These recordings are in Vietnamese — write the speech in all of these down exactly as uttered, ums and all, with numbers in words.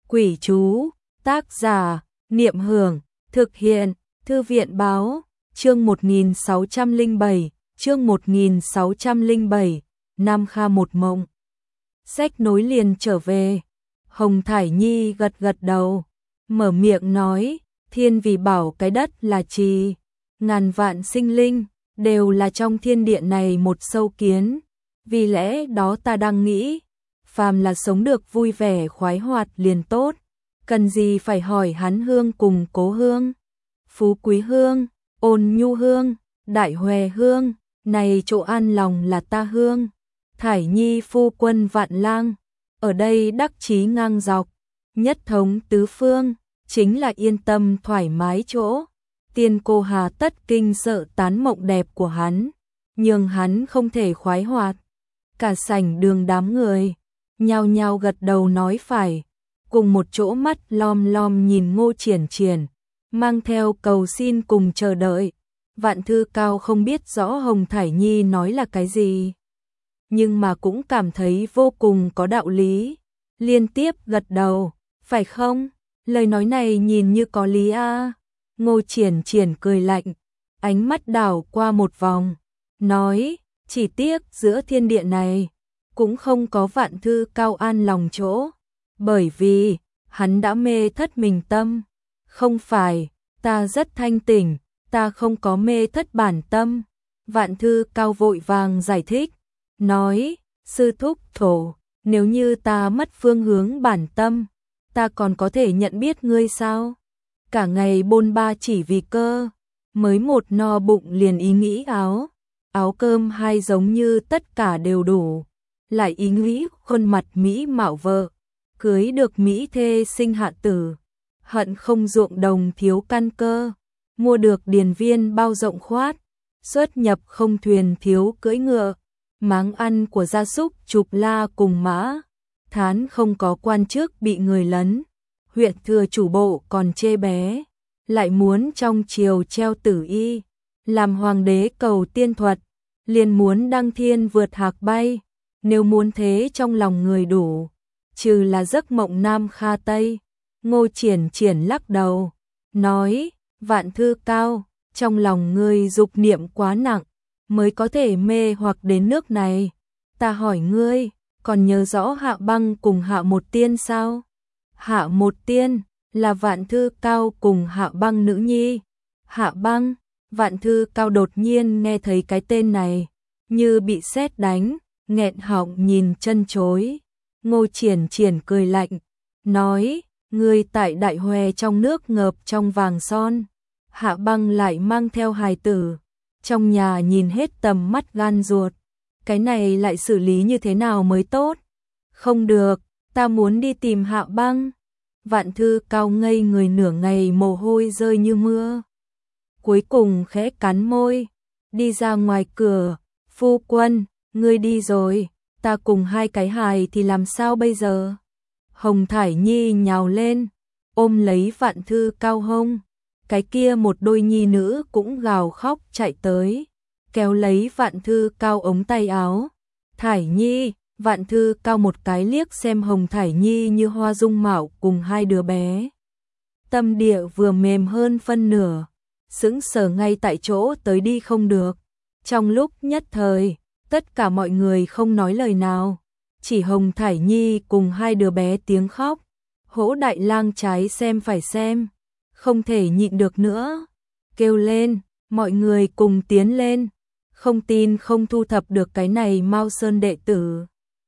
Quỷ chú, tác giả, Niệm Hưởng, thực hiện, Thư viện báo, chương một nghìn sáu trăm lẻ bảy, chương một nghìn sáu trăm lẻ bảy, Nam Kha một mộng. Sách nối liền trở về, Hồng Thải Nhi gật gật đầu, mở miệng nói, thiên vì bảo cái đất là trì, ngàn vạn sinh linh, đều là trong thiên địa này một sâu kiến, vì lẽ đó ta đang nghĩ, phàm là sống được vui vẻ khoái hoạt liền tốt, cần gì phải hỏi hắn hương cùng cố hương, phú quý hương, ôn nhu hương, đại hòe hương, này chỗ an lòng là ta hương. Thải Nhi phu quân vạn lang, ở đây đắc chí ngang dọc, nhất thống tứ phương, chính là yên tâm thoải mái chỗ. Tiên cô hà tất kinh sợ tán mộng đẹp của hắn, nhưng hắn không thể khoái hoạt. Cả sảnh đường đám người, nhao nhao gật đầu nói phải, cùng một chỗ mắt lom lom nhìn Ngô Triển Triển, mang theo cầu xin cùng chờ đợi. Vạn Thư Cao không biết rõ Hồng Thải Nhi nói là cái gì, nhưng mà cũng cảm thấy vô cùng có đạo lý, liên tiếp gật đầu, phải không? Lời nói này nhìn như có lý a. À. Ngô Triển Triển cười lạnh, ánh mắt đảo qua một vòng, nói, chỉ tiếc giữa thiên địa này, cũng không có Vạn Thư Cao an lòng chỗ, bởi vì, hắn đã mê thất mình tâm. Không phải, ta rất thanh tỉnh, ta không có mê thất bản tâm. Vạn Thư Cao vội vàng giải thích, nói, sư thúc thổ, nếu như ta mất phương hướng bản tâm, ta còn có thể nhận biết ngươi sao? Cả ngày bôn ba chỉ vì cơ, mới một no bụng liền ý nghĩ áo, áo cơm hai giống như tất cả đều đủ, lại ý nghĩ khuôn mặt mỹ mạo vợ, cưới được mỹ thê sinh hạ tử, hận không ruộng đồng thiếu căn cơ, mua được điền viên bao rộng khoát, xuất nhập không thuyền thiếu cưỡi ngựa, máng ăn của gia súc chục la cùng mã, thán không có quan chức bị người lấn, huyện thừa chủ bộ còn chê bé, lại muốn trong triều treo tử y, làm hoàng đế cầu tiên thuật, liền muốn đăng thiên vượt hạc bay, nếu muốn thế trong lòng người đủ, trừ là giấc mộng Nam Kha Tây. Ngô Triển Triển lắc đầu, nói, Vạn Thư Cao, trong lòng ngươi dục niệm quá nặng, mới có thể mê hoặc đến nước này. Ta hỏi ngươi, còn nhớ rõ Hạ Băng cùng Hạ Một Tiên sao? Hạ Một Tiên là Vạn Thư Cao cùng Hạ Băng nữ nhi. Hạ Băng, Vạn Thư Cao đột nhiên nghe thấy cái tên này, như bị sét đánh, nghẹn họng nhìn chân chối. Ngô Triển Triển cười lạnh, nói, ngươi tại Đại Hòe trong nước ngợp trong vàng son, Hạ Băng lại mang theo hài tử, trong nhà nhìn hết tầm mắt gan ruột, cái này lại xử lý như thế nào mới tốt? Không được, ta muốn đi tìm Hạ Băng. Vạn Thư Cao ngây người nửa ngày, mồ hôi rơi như mưa. Cuối cùng khẽ cắn môi, đi ra ngoài cửa, phu quân, ngươi đi rồi, ta cùng hai cái hài thì làm sao bây giờ? Hồng Thải Nhi nhào lên, ôm lấy Vạn Thư Cao hông, cái kia một đôi nhi nữ cũng gào khóc chạy tới, kéo lấy Vạn Thư Cao ống tay áo. Thải Nhi, Vạn Thư Cao một cái liếc xem Hồng Thải Nhi như hoa dung mạo cùng hai đứa bé. Tâm địa vừa mềm hơn phân nửa, sững sờ ngay tại chỗ tới đi không được. Trong lúc nhất thời, tất cả mọi người không nói lời nào, chỉ Hồng Thải Nhi cùng hai đứa bé tiếng khóc. Hỗ Đại Lang trái xem phải xem, không thể nhịn được nữa, kêu lên, mọi người cùng tiến lên, không tin không thu thập được cái này Mao Sơn đệ tử.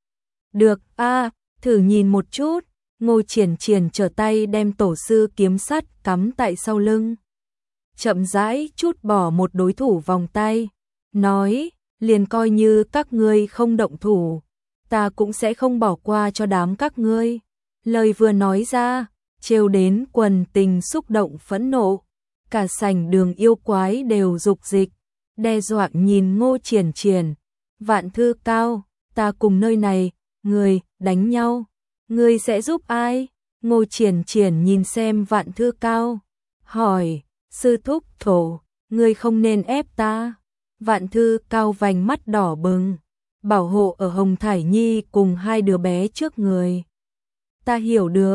Được a, à, thử nhìn một chút. Ngô Triển Triển trở tay đem tổ sư kiếm sắt cắm tại sau lưng, chậm rãi chút bỏ một đối thủ vòng tay, nói, liền coi như các ngươi không động thủ, ta cũng sẽ không bỏ qua cho đám các ngươi. Lời vừa nói ra, trêu đến quần tình xúc động phẫn nộ, cả sảnh đường yêu quái đều dục dịch, đe dọa nhìn Ngô Triển Triển. Vạn Thư Cao, ta cùng nơi này, người đánh nhau, ngươi sẽ giúp ai? Ngô Triển Triển nhìn xem Vạn Thư Cao, hỏi, sư thúc thổ, ngươi không nên ép ta. Vạn Thư Cao vành mắt đỏ bừng, bảo hộ ở Hồng Thải Nhi cùng hai đứa bé trước người. Ta hiểu được,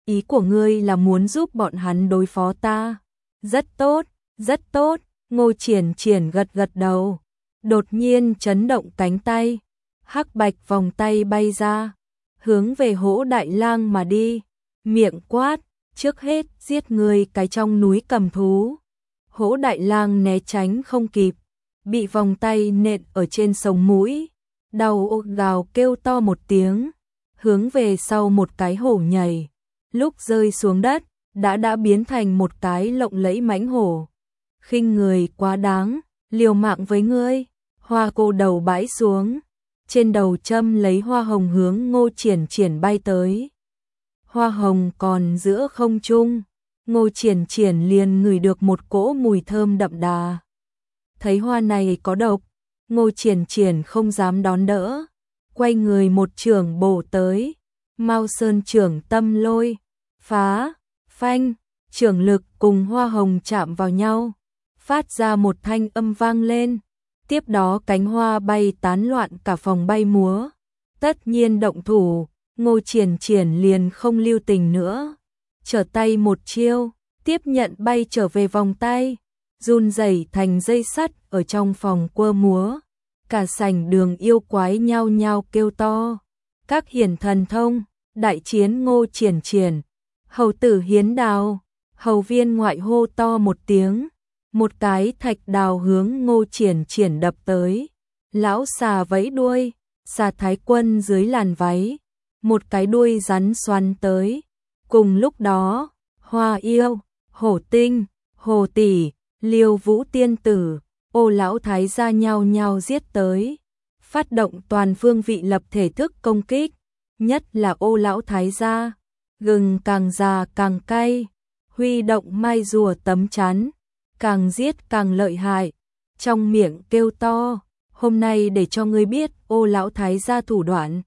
Ý của ngươi là muốn giúp bọn hắn đối phó ta. Rất tốt, rất tốt, Ngô Triển Triển gật gật đầu. Đột nhiên chấn động cánh tay, hắc bạch vòng tay bay ra, hướng về Hỗ Đại Lang mà đi, miệng quát, trước hết giết người cái trong núi cầm thú. Hỗ Đại Lang né tránh không kịp, bị vòng tay nện ở trên sống mũi, đau ôm gào kêu to một tiếng, hướng về sau một cái hổ nhảy, lúc rơi xuống đất, đã đã biến thành một cái lộng lẫy mãnh hổ. Khinh người quá đáng, liều mạng với ngươi. Hoa cô đầu bãi xuống, trên đầu châm lấy hoa hồng hướng Ngô Triển Triển bay tới. Hoa hồng còn giữa không trung, Ngô Triển Triển liền ngửi được một cỗ mùi thơm đậm đà. Thấy hoa này có độc, Ngô Triển Triển không dám đón đỡ, quay người một chưởng bổ tới. Mao Sơn chưởng tâm lôi, phá, phanh, chưởng lực cùng hoa hồng chạm vào nhau, phát ra một thanh âm vang lên. Tiếp đó cánh hoa bay tán loạn cả phòng bay múa. Tất nhiên động thủ, Ngô Triển Triển liền không lưu tình nữa. Trở tay một chiêu, tiếp nhận bay trở về vòng tay, run rẩy thành dây sắt ở trong phòng quơ múa. Cả sảnh đường yêu quái nhao nhao kêu to. Các hiển thần thông, đại chiến Ngô Triển Triển. Hầu tử Hiến Đào, hầu viên ngoại hô to một tiếng. Một cái thạch đào hướng Ngô Triển Triển đập tới. Lão xà vẫy đuôi, xà thái quân dưới làn váy, một cái đuôi rắn xoắn tới. Cùng lúc đó, Hoa Yêu, Hổ Tinh, Hồ Tỷ, Liêu Vũ Tiên Tử, Ô lão thái gia nhau nhau giết tới, phát động toàn phương vị lập thể thức công kích, nhất là Ô lão thái gia, gừng càng già càng cay, huy động mai rùa tấm chắn, càng giết càng lợi hại, trong miệng kêu to, hôm nay để cho ngươi biết Ô lão thái gia thủ đoạn.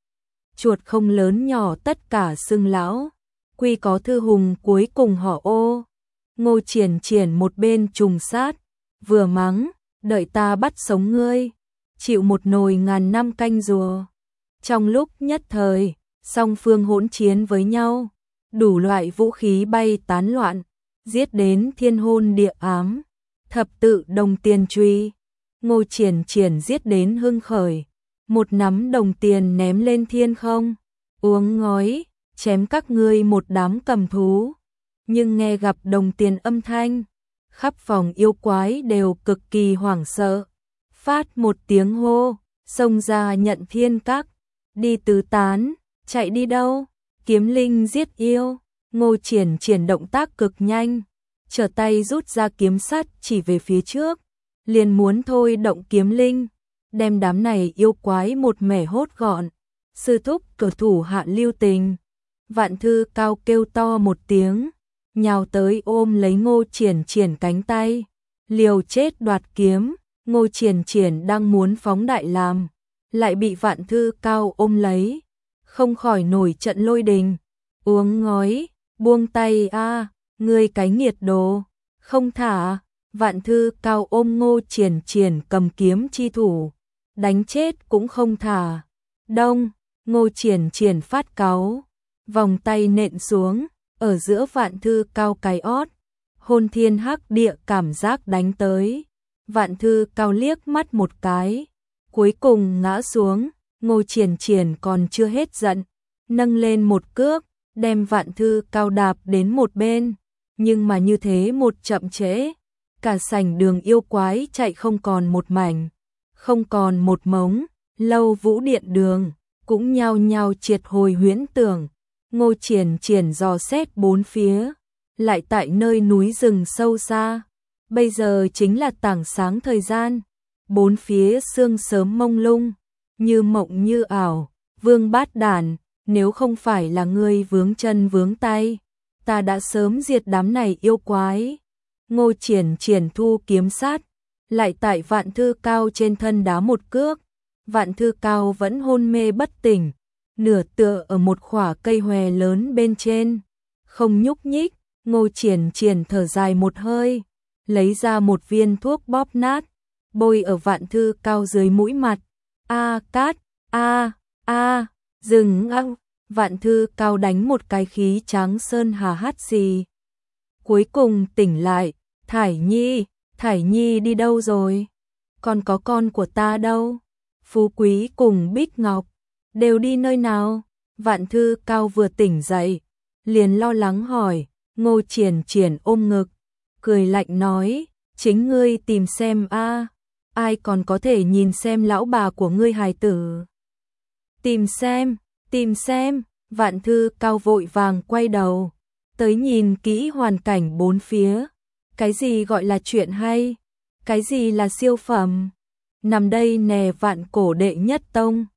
Chuột không lớn nhỏ tất cả xưng lão, quy có thư hùng cuối cùng họ Ô. Ngô Triển Triển một bên trùng sát, vừa mắng, đợi ta bắt sống ngươi, chịu một nồi ngàn năm canh rùa. Trong lúc nhất thời, song phương hỗn chiến với nhau, đủ loại vũ khí bay tán loạn, giết đến thiên hôn địa ám, thập tự đồng tiền truy. Ngô Triển Triển giết đến hưng khởi, một nắm đồng tiền ném lên thiên không, uống ngói, chém các ngươi một đám cầm thú. Nhưng nghe gặp đồng tiền âm thanh, khắp phòng yêu quái đều cực kỳ hoảng sợ, phát một tiếng hô, xông ra nhận thiên các, đi tứ tán, chạy đi đâu, kiếm linh giết yêu. Ngô Triển Triển động tác cực nhanh, trở tay rút ra kiếm sắt chỉ về phía trước, liền muốn thôi động kiếm linh, đem đám này yêu quái một mẻ hốt gọn. Sư thúc cờ thủ hạ lưu tình, Vạn Thư Cao kêu to một tiếng, nhào tới ôm lấy Ngô Triển Triển cánh tay, liều chết đoạt kiếm. Ngô Triển Triển đang muốn phóng đại làm, lại bị Vạn Thư Cao ôm lấy, không khỏi nổi trận lôi đình. Uống ngói, buông tay a, ngươi cái nghiệt đồ, không thả. Vạn Thư Cao ôm Ngô Triển Triển cầm kiếm chi thủ, đánh chết cũng không thả. Đông, Ngô Triển Triển phát cáu, vòng tay nện xuống, ở giữa Vạn Thư Cao cái ót, hôn thiên hắc địa cảm giác đánh tới. Vạn Thư Cao liếc mắt một cái, cuối cùng ngã xuống. Ngô Triển Triển còn chưa hết giận, nâng lên một cước, đem Vạn Thư Cao đạp đến một bên. Nhưng mà như thế một chậm trễ, cả sảnh đường yêu quái chạy không còn một mảnh, không còn một mống. Lâu Vũ Điện đường cũng nhao nhao triệt hồi huyễn tưởng. Ngô Triển Triển dò xét bốn phía, lại tại nơi núi rừng sâu xa. Bây giờ chính là tảng sáng thời gian, bốn phía sương sớm mông lung, như mộng như ảo. Vương Bát Đản, nếu không phải là ngươi vướng chân vướng tay, ta đã sớm diệt đám này yêu quái. Ngô Triển Triển thu kiếm sát, lại tại Vạn Thư Cao trên thân đá một cước. Vạn Thư Cao vẫn hôn mê bất tỉnh, nửa tựa ở một khỏa cây hòe lớn bên trên, không nhúc nhích. Ngô Triển Triển thở dài một hơi, lấy ra một viên thuốc bóp nát, bôi ở Vạn Thư Cao dưới mũi mặt. A cát, a a, dừng ăng. Vạn Thư Cao đánh một cái khí trắng sơn hà hát gì. Cuối cùng tỉnh lại, Thải Nhi, Thải Nhi đi đâu rồi? Còn có con của ta đâu? Phú Quý cùng Bích Ngọc, đều đi nơi nào? Vạn Thư Cao vừa tỉnh dậy, liền lo lắng hỏi, Ngô Triển Triển ôm ngực, cười lạnh nói, chính ngươi tìm xem a, ai còn có thể nhìn xem lão bà của ngươi hài tử. Tìm xem, tìm xem, Vạn Thư Cao vội vàng quay đầu, tới nhìn kỹ hoàn cảnh bốn phía, cái gì gọi là chuyện hay, cái gì là siêu phẩm, nằm đây nè Vạn Cổ đệ nhất tông.